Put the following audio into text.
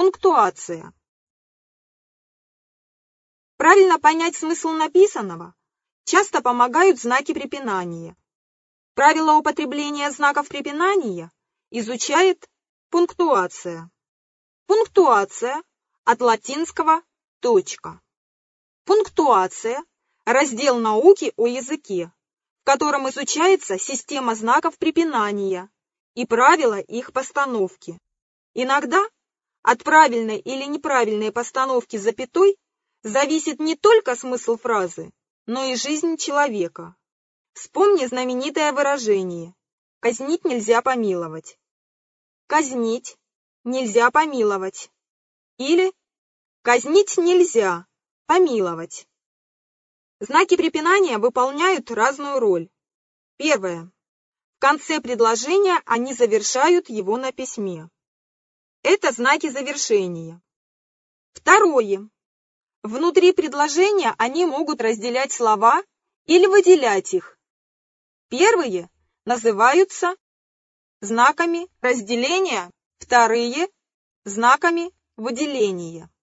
Пунктуация. Правильно понять смысл написанного часто помогают знаки препинания. Правила употребления знаков препинания изучает пунктуация. Пунктуация от латинского «точка». Пунктуация – раздел науки о языке, в котором изучается система знаков препинания и правила их постановки. Иногда от правильной или неправильной постановки запятой зависит не только смысл фразы, но и жизнь человека. Вспомни знаменитое выражение «казнить нельзя помиловать». Казнить нельзя помиловать. Или казнить нельзя помиловать. Знаки препинания выполняют разную роль. Первое. В конце предложения они завершают его на письме. Это знаки завершения. Второе. Внутри предложения они могут разделять слова или выделять их. Первые называются знаками разделения, вторые – знаками выделения.